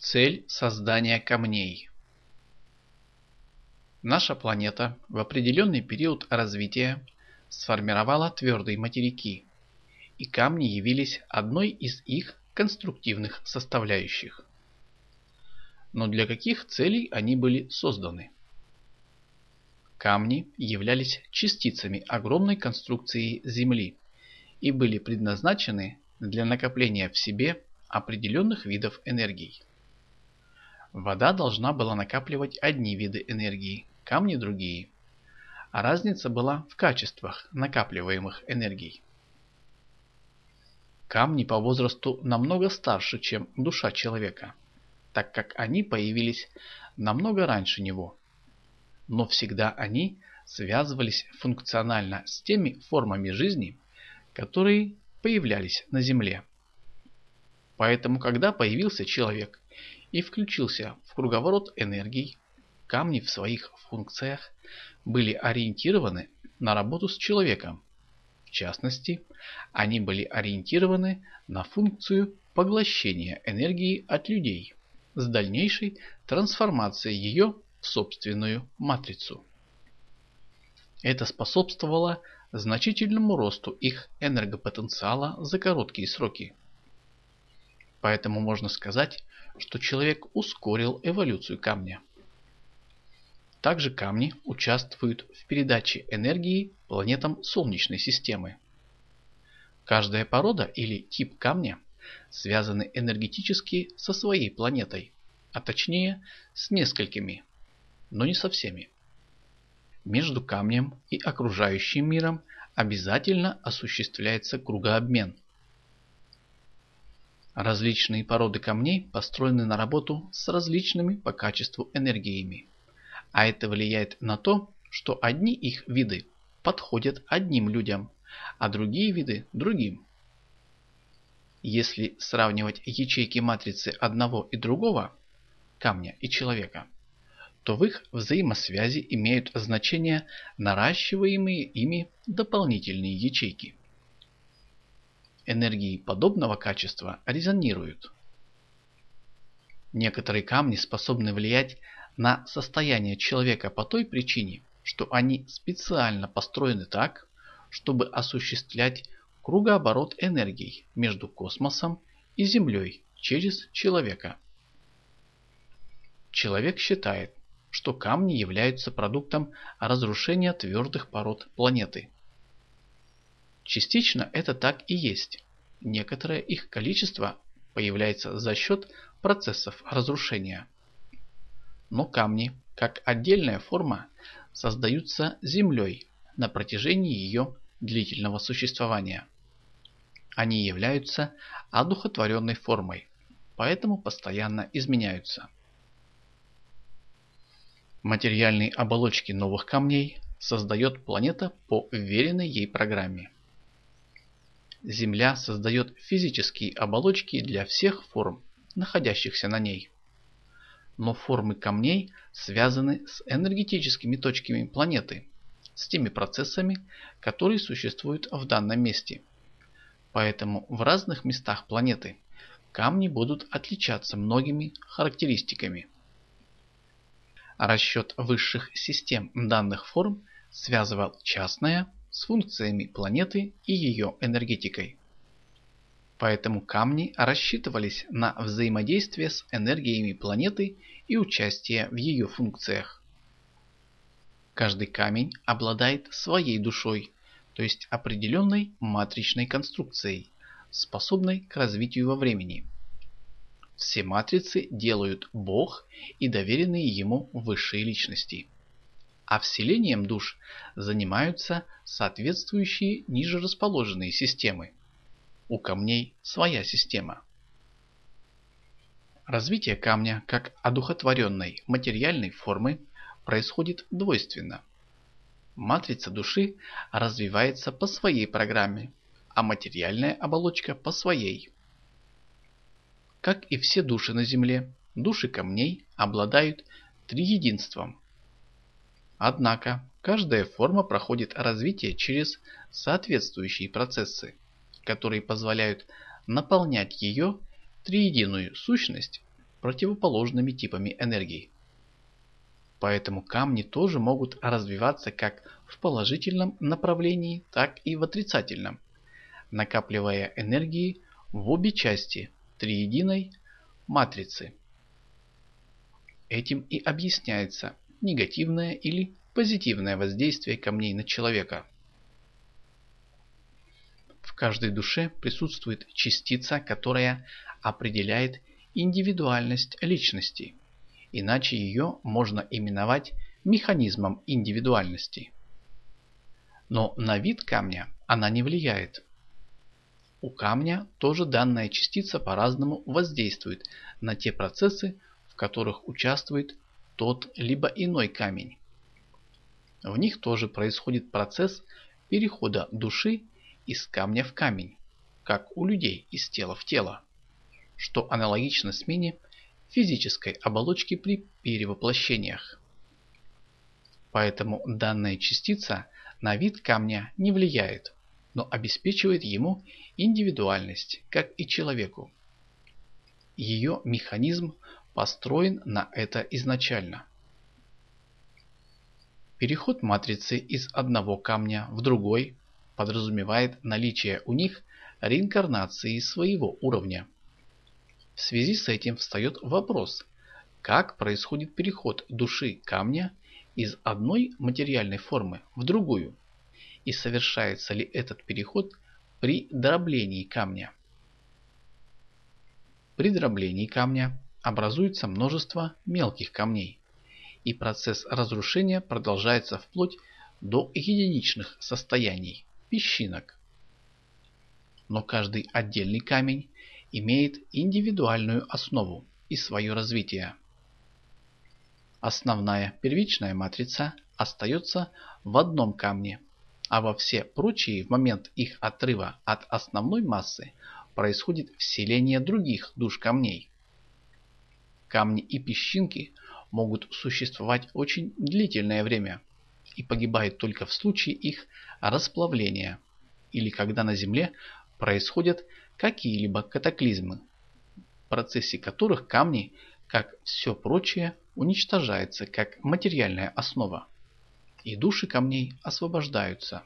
Цель создания камней. Наша планета в определенный период развития сформировала твердые материки, и камни явились одной из их конструктивных составляющих. Но для каких целей они были созданы? Камни являлись частицами огромной конструкции Земли и были предназначены для накопления в себе определенных видов энергий. Вода должна была накапливать одни виды энергии, камни другие, а разница была в качествах накапливаемых энергий. Камни по возрасту намного старше, чем душа человека, так как они появились намного раньше него. Но всегда они связывались функционально с теми формами жизни, которые появлялись на Земле. Поэтому, когда появился человек и включился в круговорот энергий, камни в своих функциях были ориентированы на работу с человеком. В частности, они были ориентированы на функцию поглощения энергии от людей с дальнейшей трансформацией ее в собственную матрицу. Это способствовало значительному росту их энергопотенциала за короткие сроки. Поэтому можно сказать, что человек ускорил эволюцию камня. Также камни участвуют в передаче энергии планетам Солнечной системы. Каждая порода или тип камня связаны энергетически со своей планетой, а точнее с несколькими, но не со всеми. Между камнем и окружающим миром обязательно осуществляется кругообмен. Различные породы камней построены на работу с различными по качеству энергиями, а это влияет на то, что одни их виды подходят одним людям, а другие виды другим. Если сравнивать ячейки матрицы одного и другого, камня и человека, то в их взаимосвязи имеют значение наращиваемые ими дополнительные ячейки. Энергии подобного качества резонируют. Некоторые камни способны влиять на состояние человека по той причине, что они специально построены так, чтобы осуществлять кругооборот энергий между космосом и Землей через человека. Человек считает, что камни являются продуктом разрушения твердых пород планеты. Частично это так и есть. Некоторое их количество появляется за счет процессов разрушения. Но камни, как отдельная форма, создаются Землей на протяжении ее длительного существования. Они являются одухотворенной формой, поэтому постоянно изменяются. Материальные оболочки новых камней создает планета по вверенной ей программе. Земля создает физические оболочки для всех форм, находящихся на ней. Но формы камней связаны с энергетическими точками планеты, с теми процессами, которые существуют в данном месте. Поэтому в разных местах планеты камни будут отличаться многими характеристиками. Расчет высших систем данных форм связывал частное с функциями планеты и ее энергетикой. Поэтому камни рассчитывались на взаимодействие с энергиями планеты и участие в ее функциях. Каждый камень обладает своей душой, то есть определенной матричной конструкцией, способной к развитию во времени. Все матрицы делают Бог и доверенные ему высшие личности. А вселением душ занимаются соответствующие ниже расположенные системы. У камней своя система. Развитие камня как одухотворенной материальной формы происходит двойственно. Матрица души развивается по своей программе, а материальная оболочка по своей. Как и все души на Земле, души камней обладают триединством. Однако, каждая форма проходит развитие через соответствующие процессы, которые позволяют наполнять ее триединую сущность противоположными типами энергии. Поэтому камни тоже могут развиваться как в положительном направлении, так и в отрицательном, накапливая энергии в обе части триединой матрицы. Этим и объясняется негативное или позитивное воздействие камней на человека. В каждой душе присутствует частица, которая определяет индивидуальность личности. Иначе ее можно именовать механизмом индивидуальности. Но на вид камня она не влияет. У камня тоже данная частица по-разному воздействует на те процессы, в которых участвует тот либо иной камень. В них тоже происходит процесс перехода души из камня в камень, как у людей из тела в тело, что аналогично смене физической оболочки при перевоплощениях. Поэтому данная частица на вид камня не влияет, но обеспечивает ему индивидуальность, как и человеку. Ее механизм построен на это изначально. Переход матрицы из одного камня в другой подразумевает наличие у них реинкарнации своего уровня. В связи с этим встает вопрос, как происходит переход души камня из одной материальной формы в другую, и совершается ли этот переход при дроблении камня. При дроблении камня образуется множество мелких камней, и процесс разрушения продолжается вплоть до единичных состояний – песчинок. Но каждый отдельный камень имеет индивидуальную основу и свое развитие. Основная первичная матрица остается в одном камне, а во все прочие в момент их отрыва от основной массы происходит вселение других душ камней. Камни и песчинки могут существовать очень длительное время и погибают только в случае их расплавления или когда на Земле происходят какие-либо катаклизмы, в процессе которых камни, как все прочее, уничтожаются как материальная основа, и души камней освобождаются.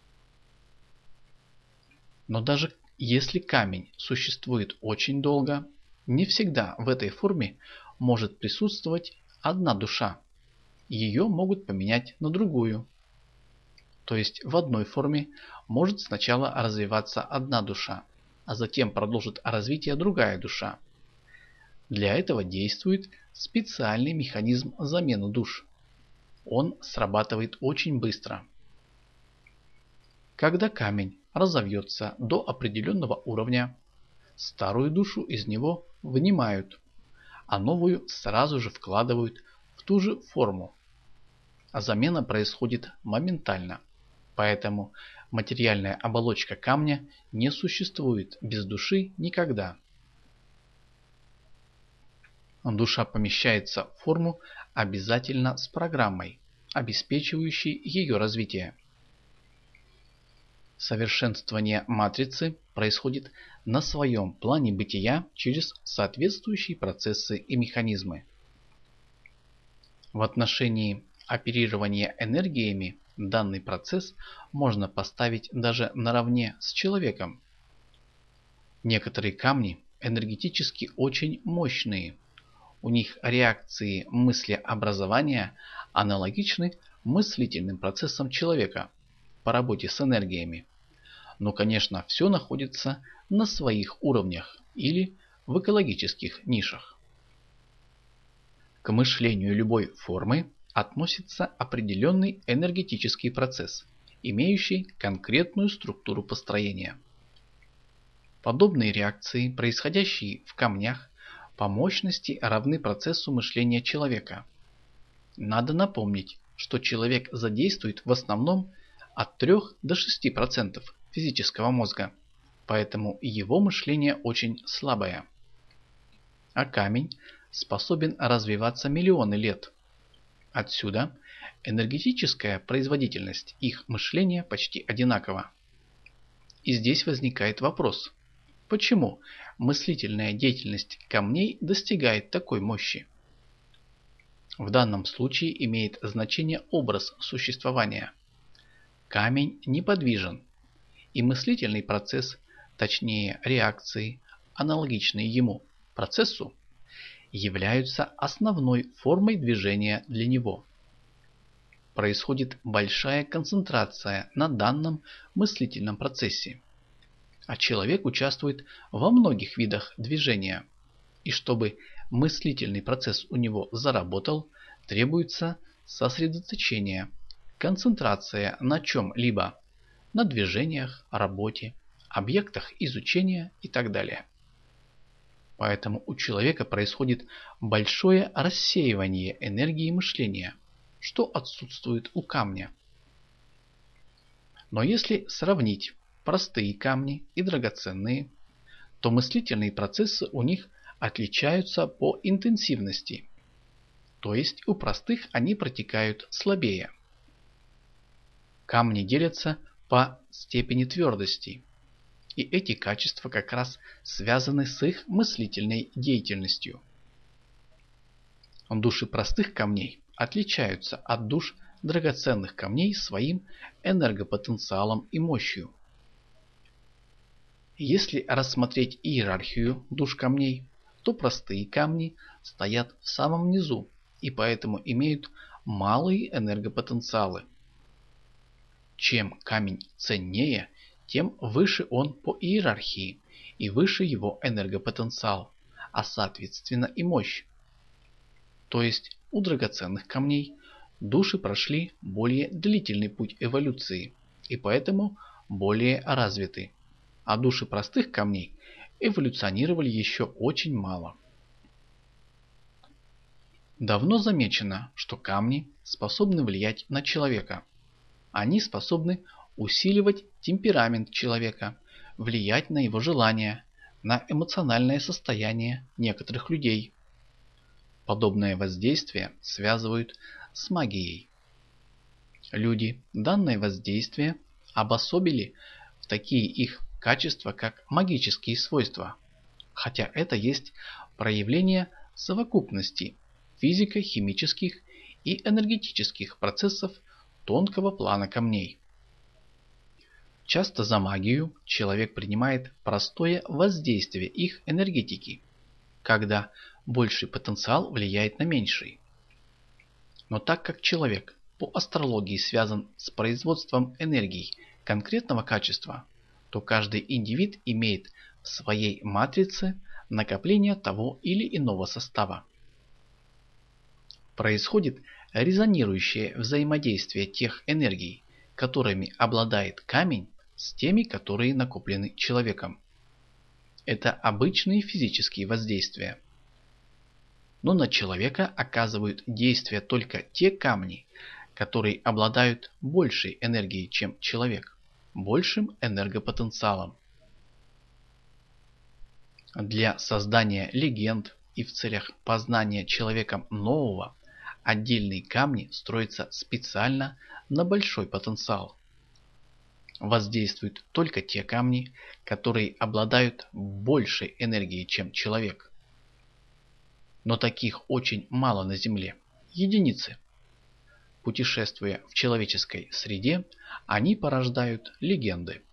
Но даже если камень существует очень долго, не всегда в этой форме может присутствовать одна душа. Ее могут поменять на другую. То есть в одной форме может сначала развиваться одна душа, а затем продолжит развитие другая душа. Для этого действует специальный механизм замены душ. Он срабатывает очень быстро. Когда камень разовьется до определенного уровня, старую душу из него вынимают, а новую сразу же вкладывают в ту же форму. А замена происходит моментально, поэтому материальная оболочка камня не существует без души никогда. Душа помещается в форму обязательно с программой, обеспечивающей ее развитие. Совершенствование матрицы происходит на своем плане бытия через соответствующие процессы и механизмы. В отношении оперирования энергиями данный процесс можно поставить даже наравне с человеком. Некоторые камни энергетически очень мощные. У них реакции мыслеобразования аналогичны мыслительным процессам человека по работе с энергиями. Но, конечно, все находится на своих уровнях или в экологических нишах. К мышлению любой формы относится определенный энергетический процесс, имеющий конкретную структуру построения. Подобные реакции, происходящие в камнях, по мощности равны процессу мышления человека. Надо напомнить, что человек задействует в основном от 3 до 6% физического мозга, поэтому его мышление очень слабое. А камень способен развиваться миллионы лет. Отсюда энергетическая производительность их мышления почти одинакова. И здесь возникает вопрос, почему мыслительная деятельность камней достигает такой мощи? В данном случае имеет значение образ существования. Камень неподвижен, и мыслительный процесс, точнее реакции, аналогичные ему процессу, являются основной формой движения для него. Происходит большая концентрация на данном мыслительном процессе, а человек участвует во многих видах движения, и чтобы мыслительный процесс у него заработал, требуется сосредоточение, концентрация на чем-либо, на движениях, работе, объектах изучения и так далее. Поэтому у человека происходит большое рассеивание энергии мышления, что отсутствует у камня. Но если сравнить простые камни и драгоценные, то мыслительные процессы у них отличаются по интенсивности, то есть у простых они протекают слабее. Камни делятся по степени твердости, и эти качества как раз связаны с их мыслительной деятельностью. Души простых камней отличаются от душ драгоценных камней своим энергопотенциалом и мощью. Если рассмотреть иерархию душ камней, то простые камни стоят в самом низу и поэтому имеют малые энергопотенциалы. Чем камень ценнее, тем выше он по иерархии и выше его энергопотенциал, а соответственно и мощь. То есть у драгоценных камней души прошли более длительный путь эволюции и поэтому более развиты, а души простых камней эволюционировали еще очень мало. Давно замечено, что камни способны влиять на человека. Они способны усиливать темперамент человека, влиять на его желания, на эмоциональное состояние некоторых людей. Подобное воздействие связывают с магией. Люди данное воздействие обособили в такие их качества, как магические свойства, хотя это есть проявление совокупности физико-химических и энергетических процессов тонкого плана камней. Часто за магию человек принимает простое воздействие их энергетики, когда больший потенциал влияет на меньший. Но так как человек по астрологии связан с производством энергий конкретного качества, то каждый индивид имеет в своей матрице накопление того или иного состава. Происходит резонирующее взаимодействие тех энергий, которыми обладает камень, с теми, которые накоплены человеком. Это обычные физические воздействия. Но на человека оказывают действие только те камни, которые обладают большей энергией, чем человек, большим энергопотенциалом. Для создания легенд и в целях познания человеком нового отдельные камни строятся специально на большой потенциал. Воздействуют только те камни, которые обладают большей энергией, чем человек. Но таких очень мало на Земле, единицы. Путешествуя в человеческой среде, они порождают легенды.